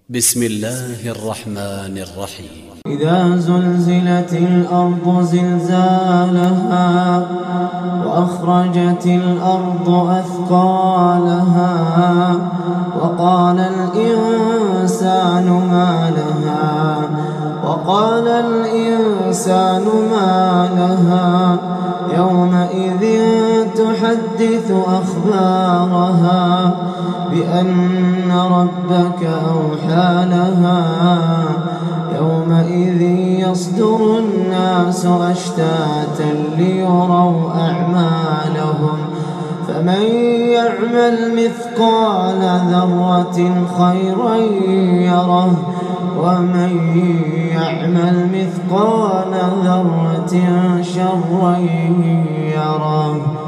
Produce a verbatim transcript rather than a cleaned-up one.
بسم الله الرحمن الرحيم. إذا زلزلت الأرض زلزالها وأخرجت الأرض أثقالها وقال الإنسان ما لها وقال الإنسان ما لها يومئذ تحدث أخبارها بأن ربك أوحى لها يومئذ يصدر الناس أشتاتا ليروا أعمالهم فمن يعمل مثقال ذرة خيرا يره ومن يعمل مثقال ذرة شرا يره.